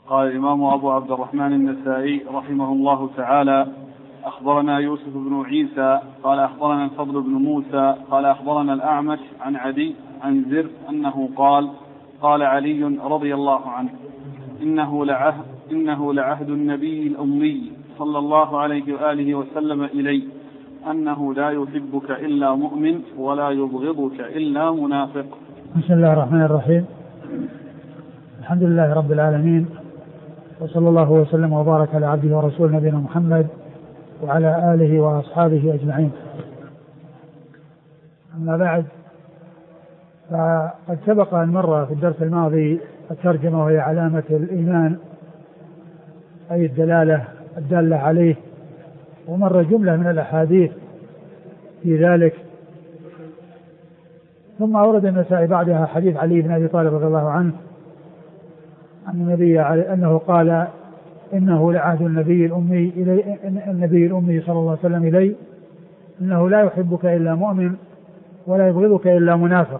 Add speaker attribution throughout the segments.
Speaker 1: قال الإمام أبو عبد الرحمن النسائي رحمه الله تعالى: أخبرنا يوسف بن عيسى قال أخبرنا الفضل بن موسى قال أخبرنا الأعمش عن عدي عن زر أنه قال علي رضي الله عنه: إنه لعهد النبي الأمي صلى الله عليه وآله وسلم إلي أنه لا يحبك إلا مؤمن ولا يبغضك إلا منافق.
Speaker 2: بسم الله الرحمن الرحيم. الحمد لله رب العالمين، وصلى الله وسلم وبارك على عبده ورسوله نبينا محمد وعلى آله وأصحابه أجمعين. أما بعد، فقد سبق أن مر في الدرس الماضي الترجمة وهي علامة الإيمان، أي الدالة عليه، ومر جملة من الأحاديث في ذلك. ثم أورد النسائي بعدها حديث علي بن أبي طالب رضي الله عنه عن النبي أنه قال: إنه لعهد النبي الأمي صلى الله عليه وسلم إلي إنه لا يحبك إلا مؤمن ولا يبغضك إلا منافق.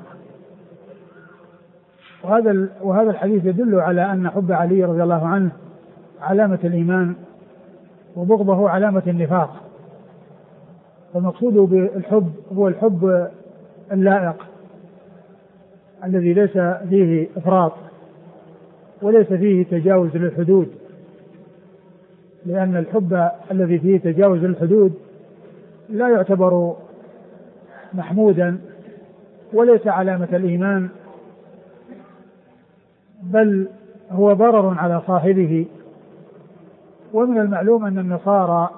Speaker 2: وهذا الحديث يدل على أن حب علي رضي الله عنه علامة الإيمان، وبغضه علامة النفاق. فالمقصود بالحب هو الحب اللائق الذي ليس فيه إفراط وليس فيه تجاوز للحدود، لأن الحب الذي فيه تجاوز للحدود لا يعتبر محمودا وليس علامة الإيمان، بل هو ضرر على صاحبه. ومن المعلوم أن النصارى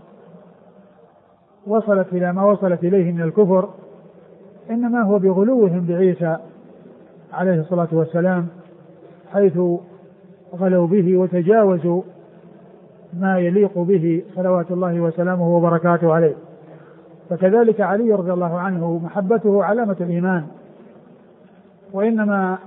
Speaker 2: وصلت إلى ما وصلت إليه من الكفر إنما هو بغلوهم بعيسى عليه الصلاة والسلام، حيث غلوا به وتجاوزوا ما يليق به صلوات الله وسلامه وبركاته عليه. فكذلك علي رضي الله عنه محبته علامة الإيمان، وإنما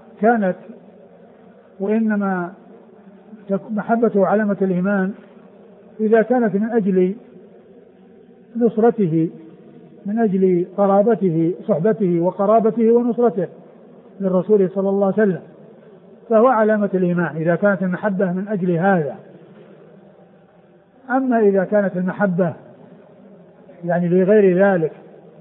Speaker 2: محبته علامة الإيمان إذا كانت من أجل نصرته، من أجل قرابته، صحبته وقرابته ونصرته للرسول صلى الله عليه وسلم، فهو علامة الإيمان إذا كانت المحبة من أجل هذا. أما إذا كانت المحبة يعني لغير ذلك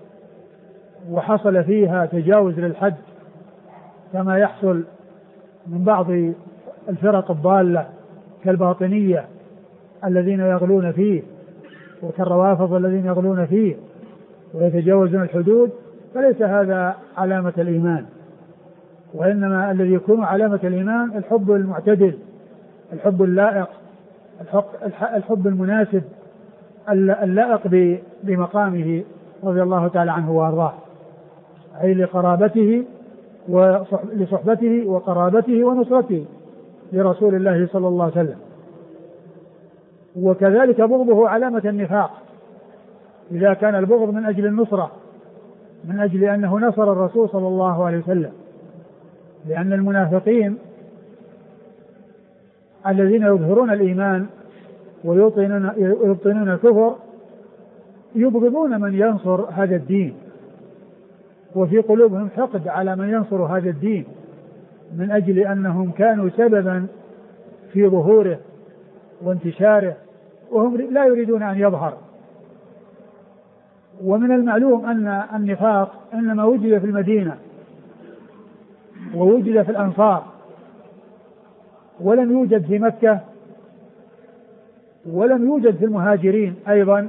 Speaker 2: وحصل فيها تجاوز للحد كما يحصل من بعض الفرق الضالة كالباطنية الذين يغلون فيه، وكالروافض الذين يغلون فيه ويتجاوزون الحدود، فليس هذا علامة الإيمان. وإنما الذي يكون علامة الإيمان الحب المعتدل، الحب اللائق، الحب المناسب اللائق بمقامه رضي الله تعالى عنه وأرضاه، أي لقرابته ولصحبته وقرابته ونصرته لرسول الله صلى الله عليه وسلم. وكذلك بغضه علامة النفاق إذا كان البغض من أجل النصرة، من أجل أنه نصر الرسول صلى الله عليه وسلم، لأن المنافقين الذين يظهرون الإيمان ويبطنون الكفر يبغضون من ينصر هذا الدين، وفي قلوبهم حقد على من ينصر هذا الدين من أجل أنهم كانوا سببا في ظهوره وانتشاره، وهم لا يريدون أن يظهر. ومن المعلوم أن النفاق إنما وجد في المدينة ووجد في الأنصار، ولم يوجد في مكة، ولم يوجد في المهاجرين أيضا،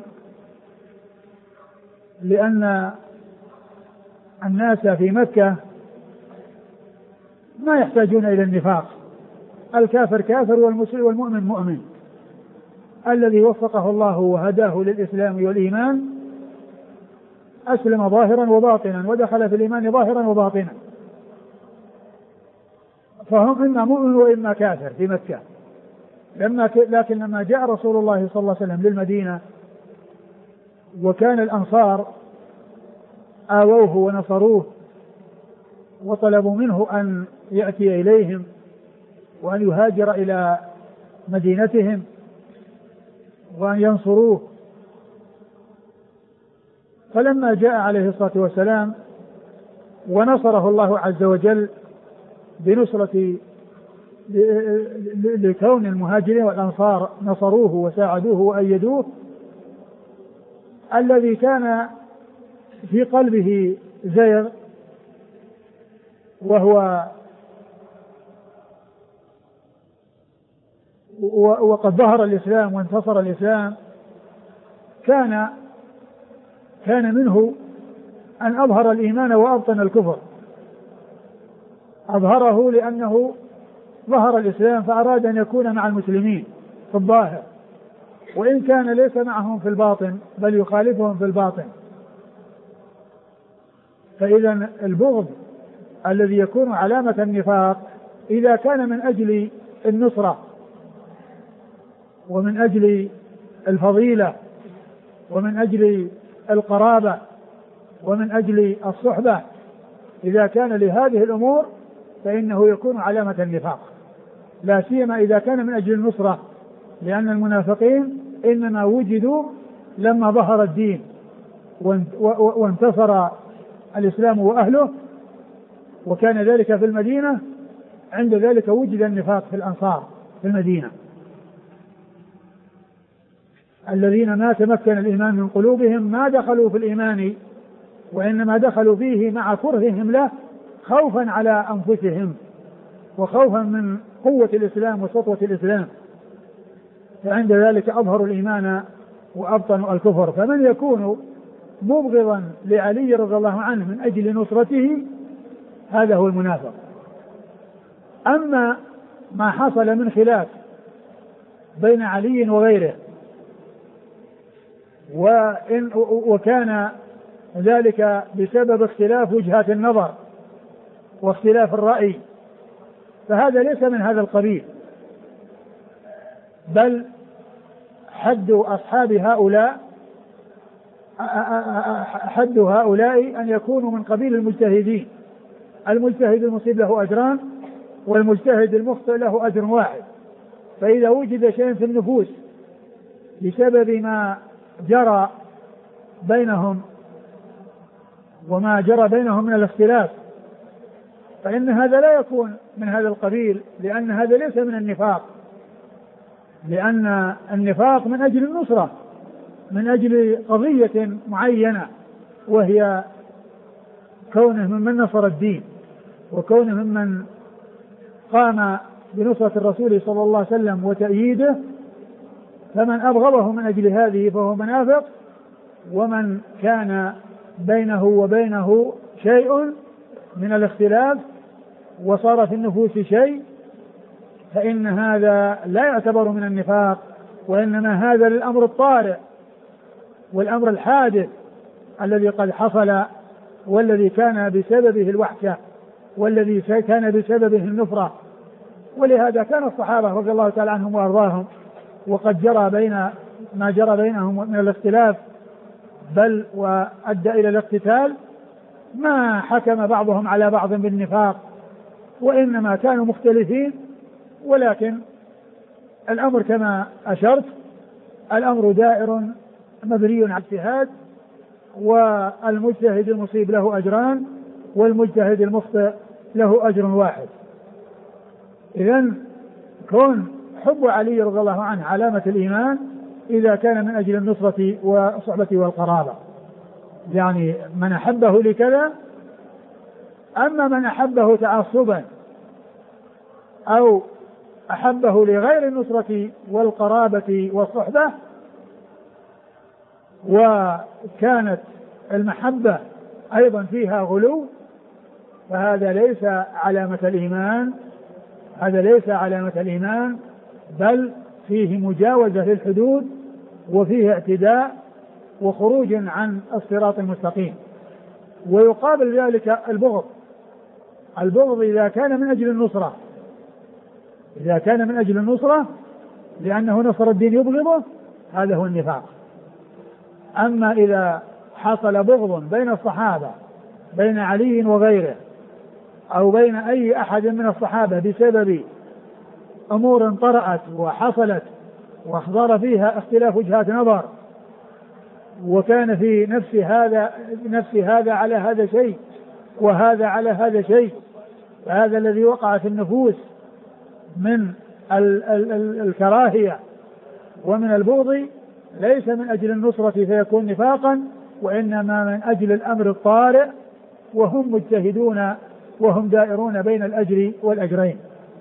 Speaker 2: لأن الناس في مكة ما يحتاجون إلى النفاق، الكافر كافر والمؤمن مؤمن. الذي وفقه الله وهداه للإسلام والإيمان أسلم ظاهرا وباطنا ودخل في الإيمان ظاهرا وباطنا، فهم إما مؤمن وإما كافر في مكة. لكن لما جاء رسول الله صلى الله عليه وسلم للمدينة وكان الأنصار آووه ونصروه وطلبوا منه أن يأتي إليهم وأن يهاجر إلى مدينتهم وأن ينصروه، فلما جاء عليه الصلاة والسلام ونصره الله عز وجل بنصرة لكون المهاجرين والأنصار نصروه وساعدوه وأيدوه، الذي كان في قلبه زيغ وقد ظهر الإسلام وانتصر الإسلام، كان منه أن أظهر الإيمان وأبطن الكفر. أظهره لأنه ظهر الإسلام فأراد أن يكون مع المسلمين في الظاهر، وإن كان ليس معهم في الباطن بل يخالفهم في الباطن. فإذا البغض الذي يكون علامة النفاق إذا كان من أجل النصرة ومن أجل الفضيلة ومن أجل القرابة ومن أجل الصحبة، إذا كان لهذه الأمور فإنه يكون علامة النفاق، لا سيما إذا كان من أجل النصرة، لأن المنافقين إنما وجدوا لما ظهر الدين وانتصر الإسلام وأهله، وكان ذلك في المدينة، عند ذلك وجد النفاق في الأنصار في المدينة، الذين ما تمكن الإيمان من قلوبهم ما دخلوا في الإيمان، وإنما دخلوا فيه مع كرههم له خوفا على أنفسهم وخوفا من قوة الإسلام وسطوة الإسلام، فعند ذلك أظهروا الإيمان وأبطنوا الكفر. فمن يكون مبغضا لعلي رضي الله عنه من أجل نصرته هذا هو المنافق. أما ما حصل من خلاف بين علي وغيره وكان ذلك بسبب اختلاف وجهات النظر واختلاف الرأي، فهذا ليس من هذا القبيل، بل حد أصحاب هؤلاء أن يكونوا من قبيل المجتهدين. المجتهد المصيب له أجران، والمجتهد المخطئ له أجر واحد. فإذا وجد شيء في النفوس بسبب ما جرى بينهم وما جرى بينهم من الاختلاف، فإن هذا لا يكون من هذا القبيل، لأن هذا ليس من النفاق، لأن النفاق من أجل النصرة، من أجل قضية معينة، وهي كونه ممن نصر الدين وكونه ممن قام بنصرة الرسول صلى الله عليه وسلم وتأييده. فمن أبغضه من أجل هذه فهو منافق، ومن كان بينه وبينه شيء من الاختلاف وصار في النفوس شيء فإن هذا لا يعتبر من النفاق، وإنما هذا الأمر الطارئ والأمر الحادث الذي قد حصل، والذي كان بسببه الوحشة، والذي كان بسببه النفرة. ولهذا كان الصحابة رضي الله تعالى عنهم وأرضاهم وقد جرى ما جرى بينهم من الاختلاف بل وأدى إلى الاقتتال، ما حكم بعضهم على بعض بالنفاق، وإنما كانوا مختلفين، ولكن الأمر كما أشرت الأمر دائر مبني على اجتهاد، والمجتهد المصيب له أجران والمجتهد المخطئ له أجر واحد. إذن كون حب علي رضي الله عنه علامة الإيمان إذا كان من أجل النصرة والصحبة والقرابة، يعني من أحبه لكذا. أما من أحبه تعصبا أو أحبه لغير النصرة والقرابة والصحبة وكانت المحبة أيضا فيها غلو، فهذا ليس علامة الإيمان، هذا ليس علامة الإيمان، بل فيه مجاوزة للحدود وفيه اعتداء وخروج عن الصراط المستقيم. ويقابل ذلك البغض إذا كان من أجل النصرة، إذا كان من أجل النصرة لأنه نصر الدين يبغضه، هذا هو النفاق. أما إذا حصل بغض بين الصحابة بين علي وغيره أو بين أي أحد من الصحابة بسبب أمور طرأت وحصلت واحضر فيها اختلاف وجهات نظر، وكان في نفس هذا على هذا شيء وهذا على هذا شيء، فهذا الذي وقع في النفوس من الكراهية ومن البغض ليس من أجل النصرة فيكون نفاقا، وإنما من أجل الأمر الطارئ، وهم مجتهدون وهم دائرون بين الأجر والأجرين.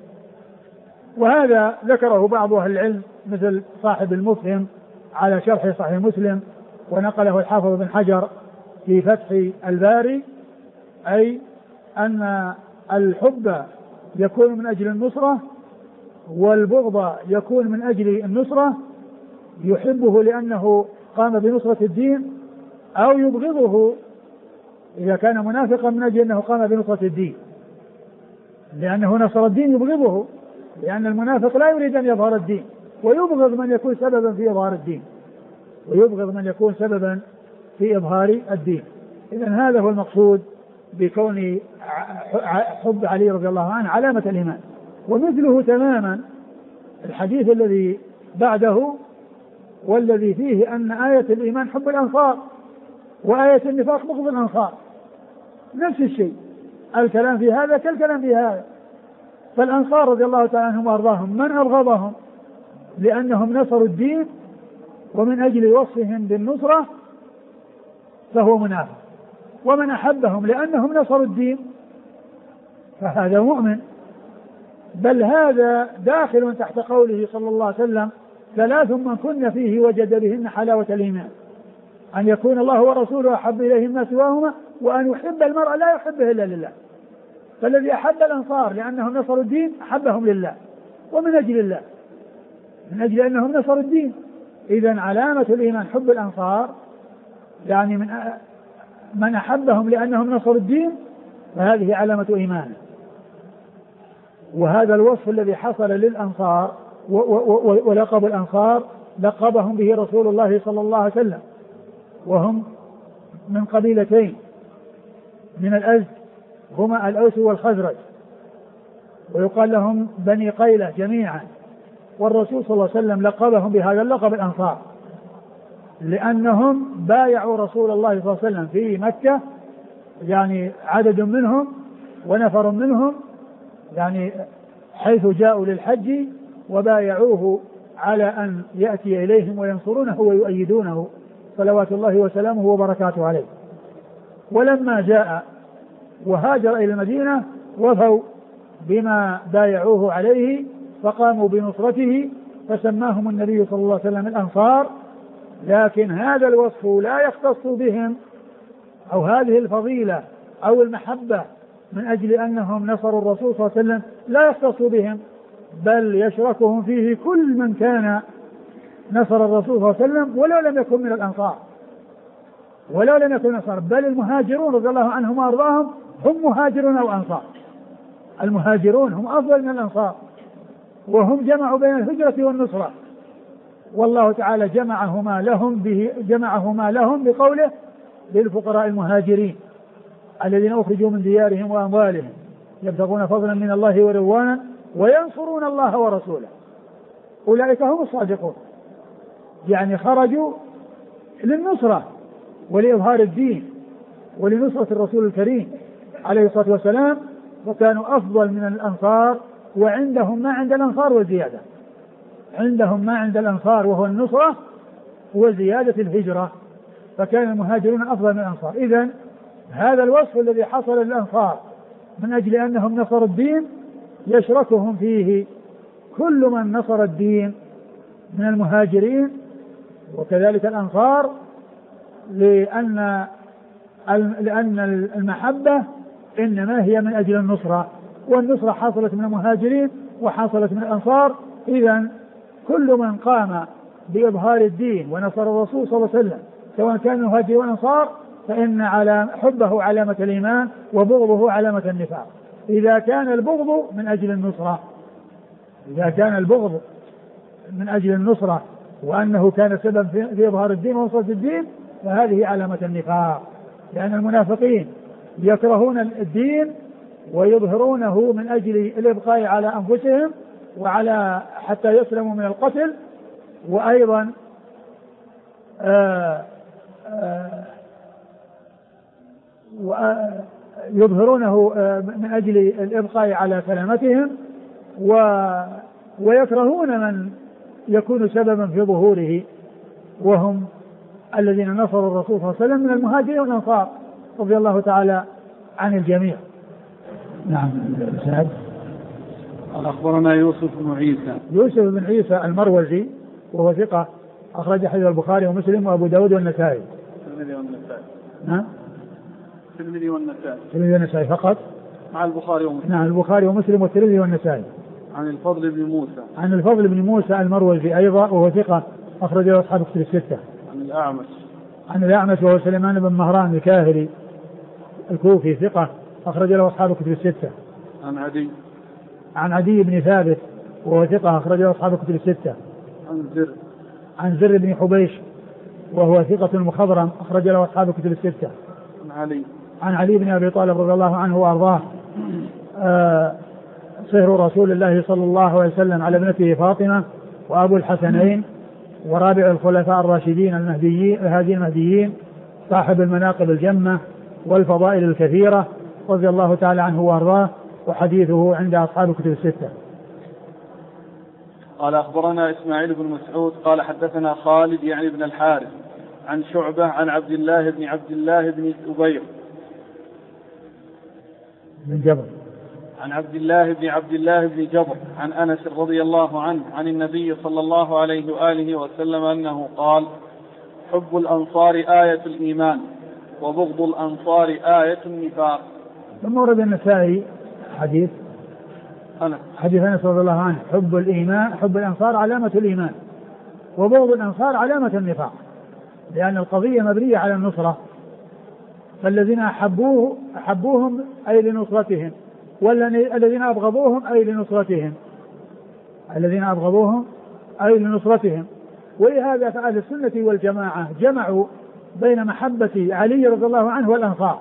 Speaker 2: وهذا ذكره بعض أهل العلم مثل صاحب المفهم على شرح صحيح مسلم، ونقله الحافظ بن حجر في فتح الباري، أي أن الحب يكون من أجل النصرة والبغض يكون من أجل النصرة، يحبه لأنه قام بنصرة الدين، أو يبغضه إذا كان منافقا من أجل أنه قام بنصرة الدين، لأنه نصر الدين يبغضه، لأن المنافق لا يريد أن يظهر الدين، ويبغض من يكون سببا في إظهار الدين، ويبغض من يكون سببا في إظهار الدين. إذن هذا هو المقصود بكون حب علي رضي الله عنه علامة الإيمان. ومثله تماما الحديث الذي بعده والذي فيه أن آية الإيمان حب الأنصار وآية النفاق بغض الأنصار، نفس الشيء، الكلام في هذا كالكلام في هذا. فالأنصار رضي الله تعالى عنهم وأرضاهم من أبغضهم لأنهم نصروا الدين ومن أجل وصفهم بالنصرة فهو منافق، ومن أحبهم لأنهم نصروا الدين فهذا مؤمن. بل هذا داخل تحت قوله صلى الله عليه وسلم: ثلاث من كن فيه وجد بهن حلاوة الإيمان، أن يكون الله ورسوله أحب إليه ما سواهما، وأن يحب المرء لا يحبه إلا لله. فالذي أحب الأنصار لأنهم نصروا الدين أحبهم لله ومن أجل الله، من أجل أنهم نصروا الدين. إذن علامة الإيمان حب الأنصار، يعني من أحبهم لأنهم نصروا الدين فهذه علامة إيمانه. وهذا الوصف الذي حصل للأنصار ولقب الأنصار لقبهم به رسول الله صلى الله عليه وسلم، وهم من قبيلتين من الأزد هما الأوس والخزرج، ويقال لهم بني قيلة جميعا. والرسول صلى الله عليه وسلم لقبهم بهذا اللقب الأنصار لأنهم بايعوا رسول الله صلى الله عليه وسلم في مكة، يعني عدد منهم ونفر منهم، يعني حيث جاءوا للحج وبايعوه على أن يأتي إليهم وينصرونه ويؤيدونه صلوات الله وسلامه وبركاته عليه. ولما جاء وهاجر إلى المدينة وفوا بما بايعوه عليه فقاموا بنصرته، فسماهم النبي صلى الله عليه وسلم الأنصار. لكن هذا الوصف لا يختص بهم، أو هذه الفضيلة أو المحبة من أجل أنهم نصروا الرسول صلى الله عليه وسلم لا يختص بهم، بل يشركهم فيه كل من كان نصر الرسول صلى الله عليه وسلم ولو لم يكن من الأنصار، ولو لم يكن نصر. بل المهاجرون رضي الله عنهم وأرضاهم هم مهاجرون أو أنصار. المهاجرون هم أفضل من الأنصار، وهم جمعوا بين الهجرة والنصرة، والله تعالى جمعهما لهم بقوله: للفقراء المهاجرين الذين أخرجوا من ديارهم وأموالهم يبتغون فضلا من الله ورضوانا وينصرون الله ورسوله أولئك هم الصادقون. يعني خرجوا للنصرة ولإظهار الدين ولنصرة الرسول الكريم عليه الصلاة والسلام، فكانوا أفضل من الأنصار، وعندهم ما عند الأنصار وزيادة، عندهم ما عند الأنصار وهو النصرة وزيادة الهجرة، فكان المهاجرون أفضل من الأنصار. إذن هذا الوصف الذي حصل للأنصار من أجل أنهم نصروا الدين يشركهم فيه كل من نصر الدين من المهاجرين، وكذلك الأنصار، لأن المحبة إنما هي من أجل النصرة، والنصرة حصلت من المهاجرين وحصلت من الأنصار. إذن كل من قام بإظهار الدين ونصر الرسول صلى الله عليه وسلم سواء كان المهاجرين والأنصار فإن حبه علامة الإيمان وبغضه علامة النفاق. إذا كان البغض من أجل النصرة، إذا كان البغض من أجل النصرة وأنه كان سبب في إظهار الدين ونصرة الدين فهذه علامة النفاق، لأن المنافقين يكرهون الدين ويظهرونه من أجل الإبقاء على أنفسهم وعلى حتى يسلموا من القتل، وأيضا يظهرونه من أجل الإبقاء على سلامتهم، ويكرهون من يكون سببا في ظهوره، وهم الذين نصروا الرسول صلى الله عليه وسلم من المهاجرين والأنصار رضي الله تعالى عن الجميع. نعم.
Speaker 1: أخبرنا يوسف بن عيسى.
Speaker 2: يوسف بن عيسى المروزي وهو ثقة أخرج حديث البخاري ومسلم وأبو داود والنسائي.
Speaker 1: الترمذي والنسائي.
Speaker 2: نعم.
Speaker 1: الترمذي والنسائي.
Speaker 2: الترمذي والنسائي فقط.
Speaker 1: مع البخاري ومسلم.
Speaker 2: نعم البخاري ومسلم والترمذي والنسائي.
Speaker 1: عن الفضل بن موسى.
Speaker 2: عن الفضل بن موسى المروزي أيضا وهو ثقة أخرج له أصحاب الكتب الستة.
Speaker 1: عن الأعمش.
Speaker 2: عن الأعمش وهو سليمان بن مهران الكاهلي الكوفي ثقة أخرج له أصحاب الكتب الستة.
Speaker 1: عن عدي.
Speaker 2: عن عدي بن ثابت وهو ثقة أخرج له أصحاب الكتب الستة.
Speaker 1: عن زر.
Speaker 2: عن زر بن حبيش وهو ثقة مخضرم أخرج له أصحاب الكتب الستة.
Speaker 1: عن علي.
Speaker 2: عن علي بن أبي طالب رضي الله عنه وأرضاه صهر رسول الله صلى الله عليه وسلم على ابنته فاطمة وأبو الحسنين ورابع الخلفاء الراشدين المهديين صاحب المناقب الجمة والفضائل الكثيرة رضي الله تعالى عنه وأرضاه، وحديثه عند أصحاب الكتب الستة.
Speaker 1: قال أخبرنا إسماعيل بن مسعود قال حدثنا خالد يعني بن الحارث عن شعبة عن عبد الله بن أبير
Speaker 2: بن جبر
Speaker 1: عن عبد الله بن جبر عن أنس رضي الله عنه عن النبي صلى الله عليه وآله وسلم أنه قال: حب الأنصار آية الإيمان وبغض الأنصار آية النفاق.
Speaker 2: ثم ورد النسائي حديث أنس رضي الله عنه: حب الأنصار علامة الإيمان وبغض الأنصار علامة النفاق، لأن القضية مبنية على النصرة، فالذين أحبوهم أي لنصرتهم، والذين أبغضوهم أي لنصرتهم. ولهذا فأهل السنة والجماعة جمعوا بين محبة علي رضي الله عنه والأنصار.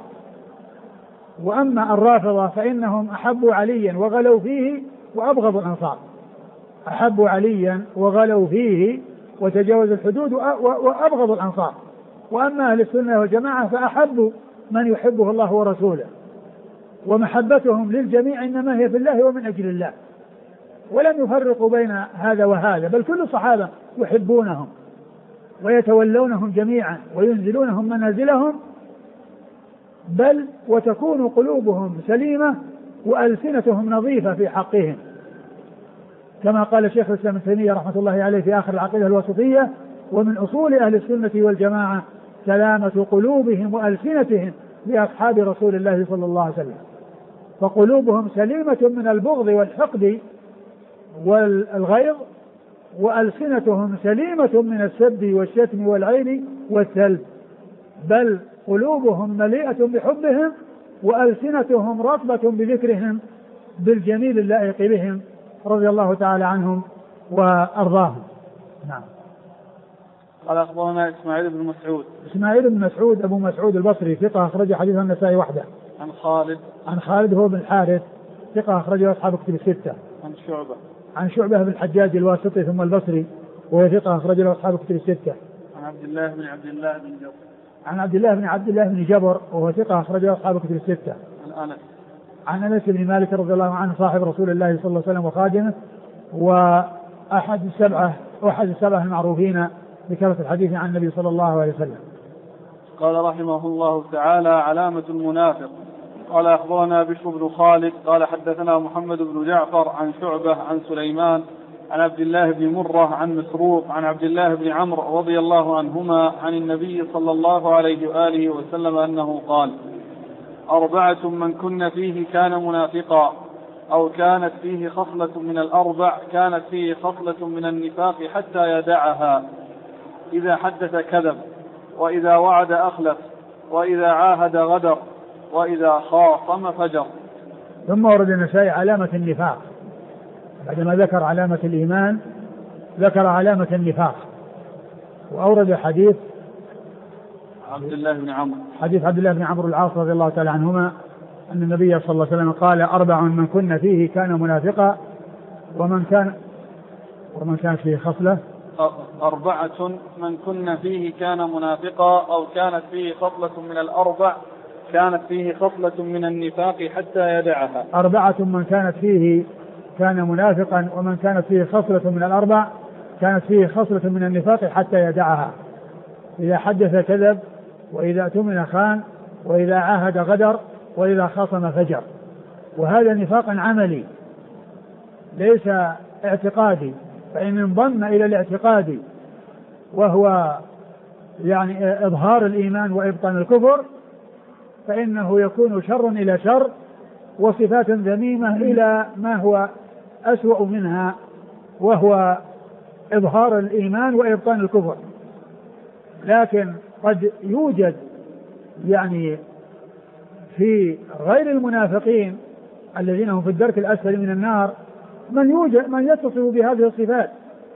Speaker 2: وأما الرافضة فإنهم أحبوا عليا وغلوا فيه وأبغضوا الأنصار، أحبوا عليا وغلوا فيه وتجاوزوا الحدود وأبغضوا الأنصار. وأما أهل السنة والجماعة فأحبوا من يحبه الله ورسوله، ومحبتهم للجميع إنما هي في الله ومن أجل الله، ولم يفرقوا بين هذا وهذا، بل كل الصحابة يحبونهم ويتولونهم جميعا وينزلونهم منازلهم، بل وتكون قلوبهم سليمة وألسنتهم نظيفة في حقهم، كما قال شيخ الإسلام ابن تيمية رحمة الله عليه في آخر العقيدة الوسطية: ومن أصول أهل السنة والجماعة سلامة قلوبهم وألسنتهم لأصحاب رسول الله صلى الله عليه وسلم، فقلوبهم سليمة من البغض والحقد والغيظ، وألسنتهم سليمة من السب والشتم والعين والسلب، بل قلوبهم مليئة بحبهم وألسنتهم رطبة بذكرهم بالجميل اللائق بهم رضي الله تعالى عنهم وأرضاهم. نعم.
Speaker 1: قال أخبرنا إسماعيل بن مسعود
Speaker 2: أبو مسعود البصري ثقة أخرج حديث النسائي وحده. عن خالد هو بن الحارث ثقة أخرجه أصحاب الكتب الستة. عن شعبة بن الحجاج الواسطي ثم البصري وهو ثقة أخرجه أصحاب الكتب الستة.
Speaker 1: عن عبد الله بن جبر.
Speaker 2: عن عبد الله بن جبر وهو ثقة أخرجه أصحاب الكتب الستة. عن أنس بن مالك رضي الله عنه صاحب رسول الله صلى الله عليه وسلم وخادمه، وأحد السبعة المعروفين بكثرة الحديث عن النبي صلى الله عليه وسلم.
Speaker 1: قال رحمه الله تعالى: علامة المنافق. قال أخبرنا بشر بن خالد قال حدثنا محمد بن جعفر عن شعبة عن سليمان عن عبد الله بن مرة عن مسروق عن عبد الله بن عمرو رضي الله عنهما عن النبي صلى الله عليه وآله وسلم أنه قال: 4 من كن فيه كان منافقا، أو كانت فيه خصلة من الأربع كانت فيه خصلة من النفاق حتى يدعها: إذا حدث كذب، وإذا وعد أخلف، وإذا عاهد غدر، وإذا خاصم فجر.
Speaker 2: ثم ورد النسائي علامة النفاق، بعدما ذكر علامة الإيمان ذكر علامة النفاق، وأورد حديث
Speaker 1: عبد الله بن عمرو
Speaker 2: العاص رضي الله تعالى عنهما أن النبي صلى الله عليه وسلم قال: 4 من كن فيه كان منافقا، ومن كان فيه خصلة
Speaker 1: 4 من كن فيه كان منافقا، أو كانت فيه خصلة من الأربع كانت فيه خصلة من النفاق حتى يدعها.
Speaker 2: 4 من كانت فيه كان منافقا، ومن كانت فيه خصلة من الأربع كانت فيه خصلة من النفاق حتى يدعها. إذا حدث كذب، وإذا اؤتمن خان، وإذا عاهد غدر، وإذا خاصم فجر. وهذا نفاق عملي ليس اعتقادي، فإن انضم إلى الاعتقاد وهو يعني إظهار الإيمان وإبطان الكفر فإنه يكون شر إلى شر، وصفات ذميمة إلى ما هو أسوأ منها، وهو إظهار الإيمان وإبطان الكفر. لكن قد يوجد يعني في غير المنافقين الذين هم في الدرك الأسفل من النار من يتصف بهذه الصفات،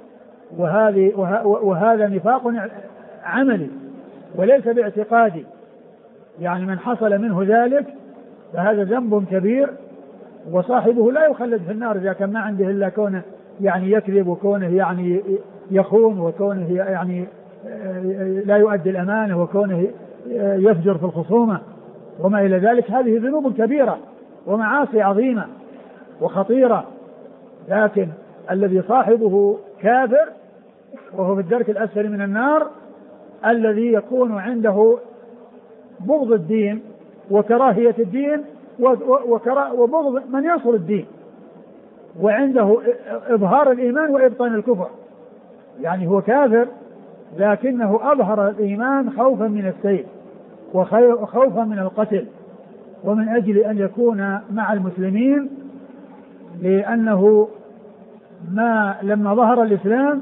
Speaker 2: وهذا نفاق عملي وليس باعتقادي. يعني من حصل منه ذلك فهذا ذنب كبير، وصاحبه لا يخلد في النار إذا كان ما عنده إلا كونه يعني يكذب، وكونه يعني يخون، وكونه يعني لا يؤدي الأمانة، وكونه يفجر في الخصومة وما إلى ذلك. هذه ذنوب كبيرة ومعاصي عظيمة وخطيرة. لكن الذي صاحبه كافر وهو في الدرك الأسفل من النار، الذي يكون عنده بغض الدين وكراهية الدين وبغض من ينصر الدين، وعنده إظهار الإيمان وإبطان الكفر. يعني هو كافر لكنه أظهر الإيمان خوفا من السيف وخوفا من القتل، ومن أجل أن يكون مع المسلمين، لأنه لما ظهر الإسلام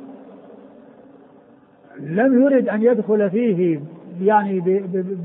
Speaker 2: لم يرد أن يدخل فيه يعني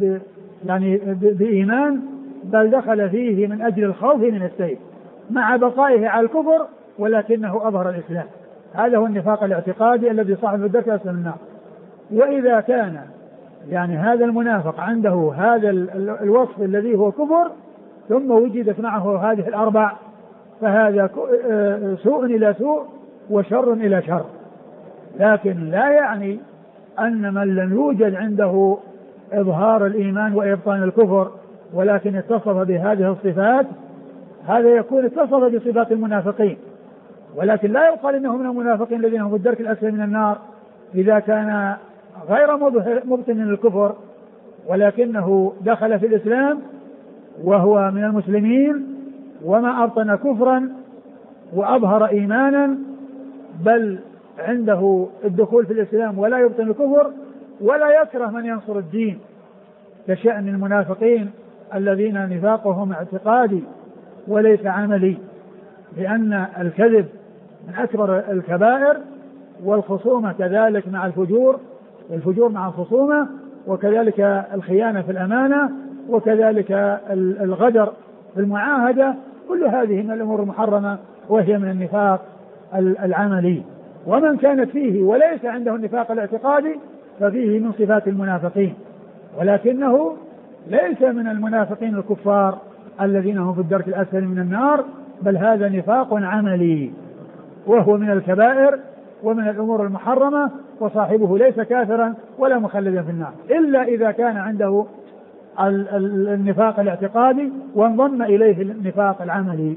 Speaker 2: بإيمان، بل دخل فيه من أجل الخوف من السيف مع بقائه على الكفر، ولكنه أظهر الإسلام. هذا هو النفاق الاعتقادي الذي صاحب الدرك أسفل من النار. وإذا كان يعني هذا المنافق عنده هذا الوصف الذي هو كفر، ثم وجدت معه هذه الأربع، فهذا سوء إلى سوء وشر إلى شر. لكن لا يعني أن من لم يوجد عنده إظهار الإيمان وإبطان الكفر ولكن اتصف بهذه الصفات، هذا يكون اتصف بصفات المنافقين، ولكن لا يقال إنه من المنافقين الذين هم في الدرك الأسفل من النار إذا كان غير مبطن للكفر، ولكنه دخل في الإسلام وهو من المسلمين وما أبطن كفرا وأظهر إيمانا، بل عنده الدخول في الإسلام ولا يبطن الكفر ولا يكره من ينصر الدين، كشأن المنافقين الذين نفاقهم اعتقادي وليس عملي. لأن الكذب من أكبر الكبائر، والخصومة كذلك مع الفجور، والفجور مع الخصومة، وكذلك الخيانة في الأمانة، وكذلك الغدر في المعاهدة، كل هذه من الأمور المحرمة وهي من النفاق العملي. ومن كانت فيه وليس عنده النفاق الاعتقادي ففيه من صفات المنافقين، ولكنه ليس من المنافقين الكفار الذين هم في الدرك الأسفل من النار، بل هذا نفاق عملي وهو من الكبائر ومن الأمور المحرمة، وصاحبه ليس كافرا ولا مخلدا في النار، إلا إذا كان عنده النفاق الاعتقادي وانضم إليه النفاق العملي.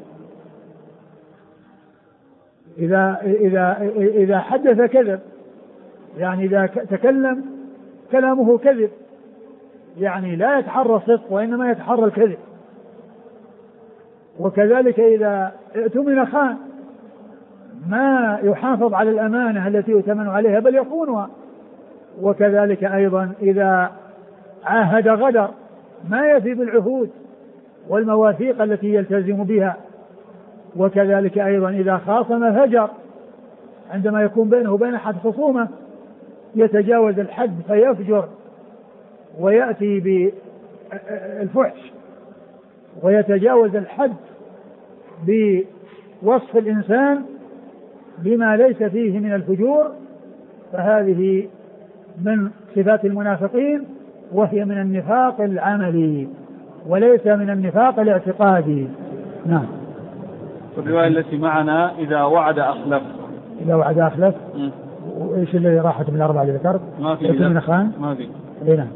Speaker 2: إذا حدث كذب، يعني إذا تكلم كلامه كذب، يعني لا يتحرى الصدق وإنما يتحرى الكذب. وكذلك إذا اؤتمن خان، ما يحافظ على الأمانة التي يؤتمن عليها بل يخونها. وكذلك أيضا إذا عاهد غدر، ما يفي بالعهود والمواثيق التي يلتزم بها. وكذلك أيضا إذا خاصم فجر، عندما يكون بينه وبين أحد خصومة يتجاوز الحد فيفجر ويأتي بالفحش ويتجاوز الحد بوصف الإنسان بما ليس فيه من الفجور، فهذه من صفات المنافقين وهي من النفاق العملي وليس من النفاق الاعتقادي. نعم.
Speaker 1: الرواية التي معنا إذا وعد أخلف.
Speaker 2: إذا وعد أخلف. وإيش اللي راحت من الأربعة اللي ذكرت؟
Speaker 1: ما في. من خان؟ ما في.
Speaker 2: هنا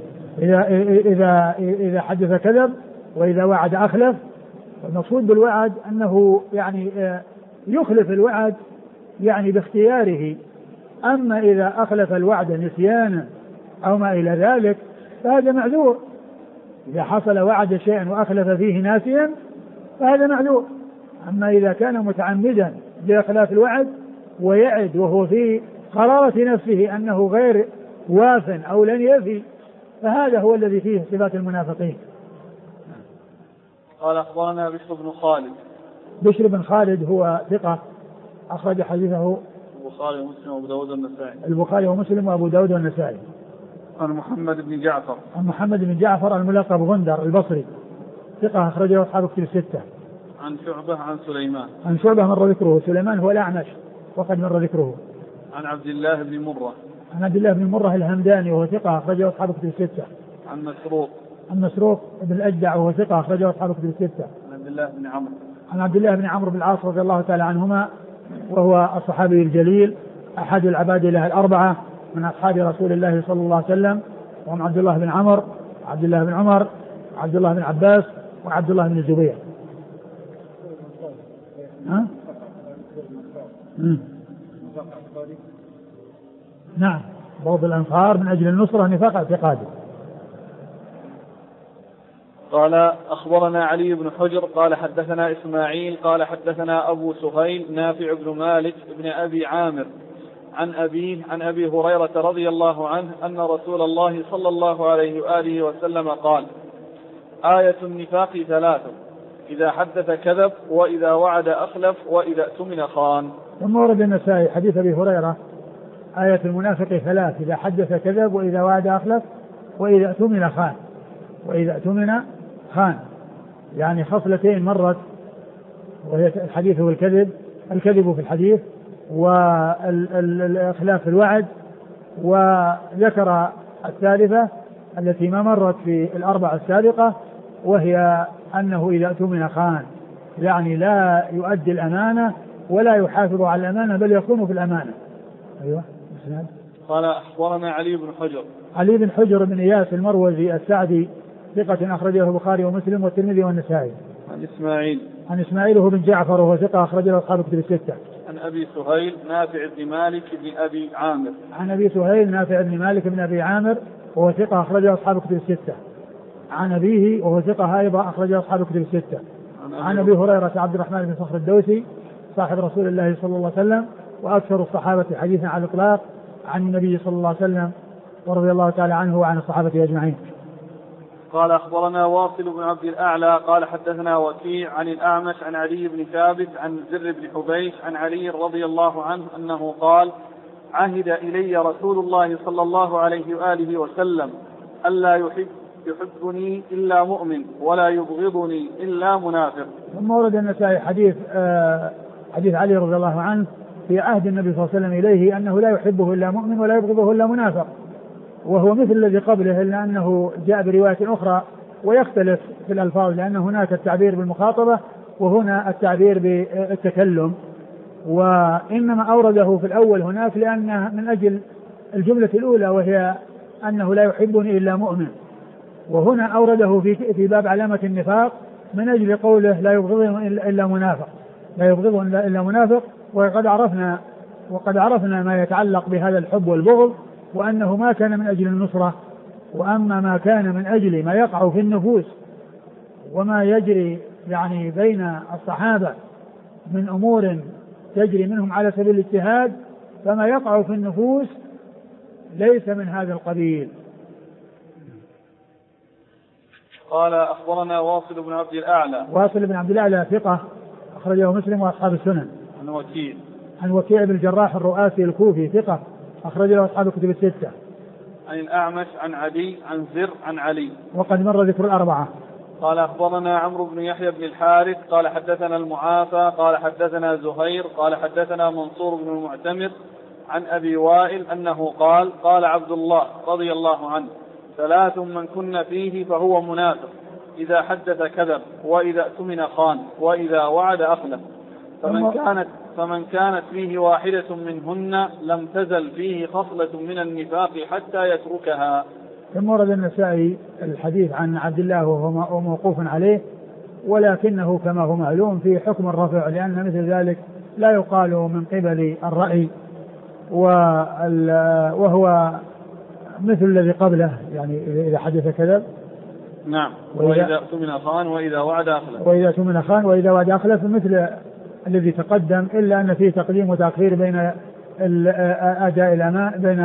Speaker 2: إذا حدث كذب، وإذا وعد أخلف. المقصود بالوعد أنه يعني يخلف الوعد يعني باختياره. أما إذا أخلف الوعد نسيانا أو ما إلى ذلك فهذا معذور. إذا حصل وعد شيئا وأخلف فيه ناسيا فهذا معذور. أما إذا كان متعمدا بإخلاف الوعد ويعد وهو في قرارة نفسه أنه غير واف أو لن يفي فهذا هو الذي فيه صفات المنافقين.
Speaker 1: قال أخبرنا بشر بن خالد.
Speaker 2: بشر بن خالد هو ثقة أخرج حديثه
Speaker 1: البخاري ومسلم وأبو داود والنسائي.
Speaker 2: البخاري ومسلم وأبو داود والنسائي.
Speaker 1: عن محمد بن جعفر.
Speaker 2: عن محمد بن جعفر الملقب غندر البصري ثقة أخرجه أصحاب كتب الستة.
Speaker 1: عن شعبة عن سليمان.
Speaker 2: عن شعبة مر ذكره. سليمان هو الأعمش وقد مر ذكره.
Speaker 1: عن عبد الله بن مرة.
Speaker 2: عن عبد الله بن مرة الهمداني وهو ثقة أخرجه أصحاب كتب الستة.
Speaker 1: عن مسروق.
Speaker 2: عن مسروق بن الأجدع وهو ثقة أخرجه أصحاب كتب الستة.
Speaker 1: عن عبد الله بن عمرو.
Speaker 2: عن عبد الله بن عمرو بن العاص رضي الله تعالى عنهما وهو الصحابي الجليل أحد العبادلة الأربعة من أصحاب رسول الله صلى الله عليه وسلم، وهم عبد الله بن عمرو، عبد الله بن عمر، عبد الله بن عباس، وعبد الله بن الزبير. نعم بغض الأنصار من أجل النصرة نفاق اعتقادي.
Speaker 1: قال أخبرنا علي بن حجر قال حدثنا إسماعيل قال حدثنا أبو سهيل نافع بن مالك بن أبي عامر عن أبيه عن أبي هريرة رضي الله عنه أن رسول الله صلى الله عليه وآله وسلم قال: آية النفاق ثلاث: إذا حدث كذب، وإذا وعد أخلف، وإذا اؤتمن خان.
Speaker 2: ثم ورد النسائي حديث أبي هريرة: آية المنافق ثلاث: إذا حدث كذب، وإذا وعد أخلف، وإذا اؤتمن خان. وإذا اؤتمن خان يعني خصلتين مرت، وهي الحديث هو الكذب في الحديث والإخلاف في الوعد، وذكر الثالثة التي ما مرت في الأربعة السابقة وهي أنه إذا اؤتمن خان، يعني لا يؤدي الأمانة ولا يحافظ على الأمانة بل يكون في الأمانة. أيوة.
Speaker 1: قال أخبرنا علي بن حجر.
Speaker 2: علي بن حجر بن إياس المروزي السعدي ثقة أخرجه البخاري ومسلم والترمذي والنسائي. عن إسماعيل هو بن جعفر وهو ثقة أخرجه أصحاب كتب الستة.
Speaker 1: عن أبي سهيل نافع بن مالك بن أبي عامر.
Speaker 2: عن أبي سهيل نافع بن مالك بن أبي عامر وهو ثقة أخرجه أصحاب كتب الستة. عن أبيه وهو ثقة أيضا أخرجه أصحاب كتب الستة. عن أبي هريرة عبد الرحمن بن صخر الدوسي صاحب رسول الله صلى الله عليه وسلم وأكثر الصحابة حديثا على الإطلاق عن النبي صلى الله عليه وسلم ورضي الله تعالى عنه وعن الصحابة أجمعين.
Speaker 1: قال أخبرنا واصل بن عبد الأعلى قال حدثنا وكيع عن الأعمش عن علي بن ثابت عن زر بن حبيش عن علي رضي الله عنه أنه قال: عهد إلي رسول الله صلى الله عليه وآله وسلم ألا يحبني إلا مؤمن ولا يبغضني إلا منافق.
Speaker 2: ثم ورد النسائي حديث علي رضي الله عنه في عهد النبي صلى الله عليه وسلم إليه أنه لا يحبه إلا مؤمن ولا يبغضه إلا منافق، وهو مثل الذي قبله إلا أنه جاء برواية أخرى ويختلف في الألفاظ، لأن هناك التعبير بالمخاطبة وهنا التعبير بالتكلم، وإنما أورده في الأول هناك لأنه من أجل الجملة الأولى وهي أنه لا يحبني إلا مؤمن، وهنا أورده في باب علامة النفاق من أجل قوله لا يبغضه إلا منافق، لا يبغضه إلا منافق. وقد عرفنا ما يتعلق بهذا الحب والبغض، وأنه ما كان من أجل النصرة، وأما ما كان من أجل ما يقع في النفوس وما يجري يعني بين الصحابة من أمور تجري منهم على سبيل الاجتهاد، فما يقع في النفوس ليس من هذا القبيل.
Speaker 1: قال أخبرنا واصل بن عبد الأعلى.
Speaker 2: واصل بن عبد الأعلى ثقة أخرجه مسلم وأصحاب السنن. عن وكيع بن الجراح الرؤاسي الكوفي ثقة أخرجه أصحاب كتب الستة.
Speaker 1: عن الأعمش عن عدي عن زر عن علي
Speaker 2: وقد مر ذكر الأربعة.
Speaker 1: قال أخبرنا عمرو بن يحيى بن الحارث قال حدثنا المعافى قال حدثنا زهير قال حدثنا منصور بن المعتمر عن أبي وائل أنه قال: قال عبد الله رضي الله عنه: ثلاث من كن فيه فهو منافق: إذا حدث كذب، وإذا اؤتمن خان، وإذا وعد أخلف. فمن كانت فيه واحدة منهن لم تزل فيه خصلة من النفاق حتى يتركها.
Speaker 2: ثم ورد النسائي الحديث عن عبد الله وهو موقوف عليه، ولكنه كما هو معلوم في حكم الرفع، لأن مثل ذلك لا يقال من قبل الرأي، وهو مثل الذي قبله، يعني إذا حدث كذب.
Speaker 1: نعم. وإذا اؤتمن خان وإذا وعد أخلف.
Speaker 2: وإذا اؤتمن خان وإذا وعد أخلف، مثل الذي تقدم، إلا أن فيه تقديم وتأخير بين أداء الأمانة، بين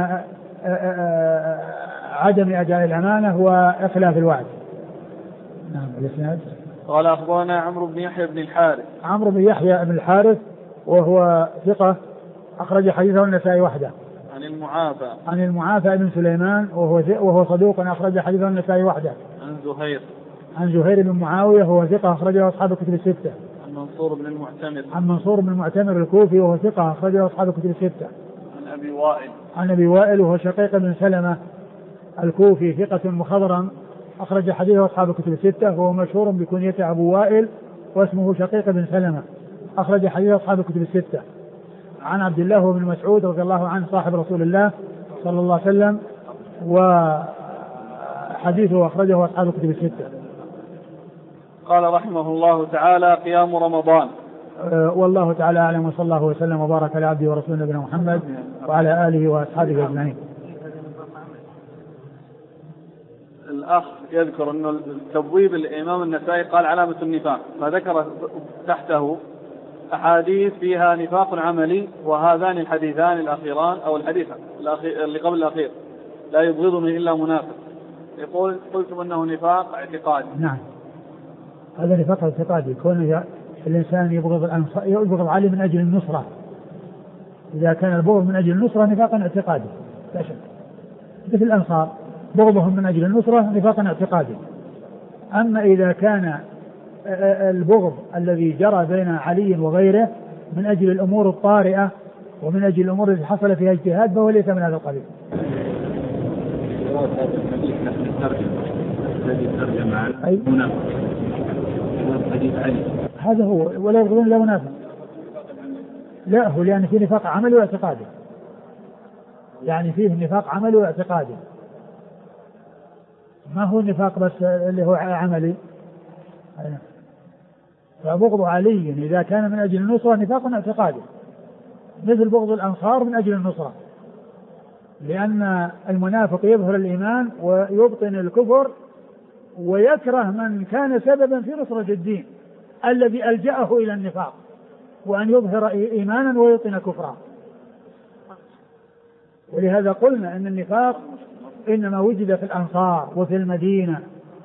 Speaker 2: عدم أداء الأمانة وإخلاف الوعد. نعم. الإسناد.
Speaker 1: قال أخبرنا عمرو بن يحيى بن الحارث.
Speaker 2: عمرو بن يحيى بن الحارث وهو ثقة أخرج حديثه النسائي وحده.
Speaker 1: عن
Speaker 2: المعافى بن سليمان وهو صدوق أخرج حديثه النسائي وحده. عن زهير بن معاوية وهو ثقة أخرجه أصحاب الكتب الستة. عن منصور بن المعتمر الكوفي وهو ثقة أخرجه أصحاب الكتب الستة. عن أبي وائل وهو شقيق بن سلمة الكوفي ثقة مخضرم أخرج حديثه أصحاب الكتب الستة، وهو مشهور بكنية أبو وائل واسمه شقيق بن سلمة أخرج حديثه أصحاب الكتب الستة. عن عبد الله بن مسعود رضي الله عنه صاحب رسول الله صلى الله عليه وسلم، وحديثه أخرجه أصحاب الكتب الستة.
Speaker 1: قال رحمه الله تعالى: قيام رمضان.
Speaker 2: والله تعالى أعلم، وصلى الله وسلم وبارك على عبده ورسوله نبينا محمد وعلى آله وأصحابه أجمعين.
Speaker 1: الأخ يذكر أنه التبويب الإمام النسائي قال علامة النفاق، فذكر تحته أحاديث فيها نفاق عملي، وهذان الحديثان الأخيران أو الحديث اللي قبل الأخير لا يبغضني إلا منافق. يقول: قلتم أنه نفاق اعتقادي.
Speaker 2: نعم، هذا نفاق اعتقادي، كون الإنسان يبغض علي من أجل النصرة. إذا كان البغض من أجل النصرة نفاقا اعتقادي لا شك، مثل الأنصار بغضهم من أجل النصرة نفاقا اعتقادي. أما إذا كان البغض الذي جرى بين علي وغيره من أجل الأمور الطارئة ومن أجل الأمور التي حصل فيها اجتهاد فهو ليس من هذا القبيل. هذا هو، ولا يبغضون إلا منافق. لا، هو لأن فيه نفاق عملي واعتقادي، يعني فيه نفاق عملي واعتقادي، ما هو النفاق بس اللي هو عملي. فبغض علي إذا كان من أجل النصرة نفاق اعتقادي، مثل بغض الأنصار من أجل النصرة، لأن المنافق يظهر الإيمان ويبطن الكفر ويكره من كان سببا في نصرة الدين الذي ألجأه إلى النفاق، وأن يظهر إيمانا ويبطن كفرا. ولهذا قلنا أن النفاق إنما وجد في الأنصار وفي المدينة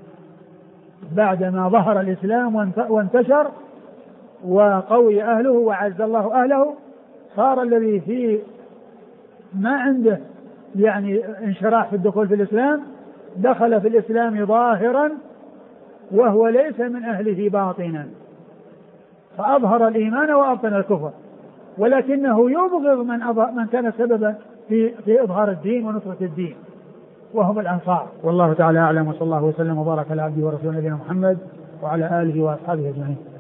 Speaker 2: بعدما ظهر الإسلام وانتشر وقوي أهله وعز الله أهله، صار الذي فيه ما عنده يعني انشراح في الدخول في الإسلام دخل في الإسلام ظاهرا وهو ليس من أهله باطنا، فأظهر الإيمان وأبطن الكفر، ولكنه يبغض من كان سببا في إظهار الدين ونصرة الدين، وهم الأنصار. والله تعالى أعلم، وصلى الله وسلم وبارك على عبده ورسوله نبينا محمد وعلى آله وأصحابه أجمعين.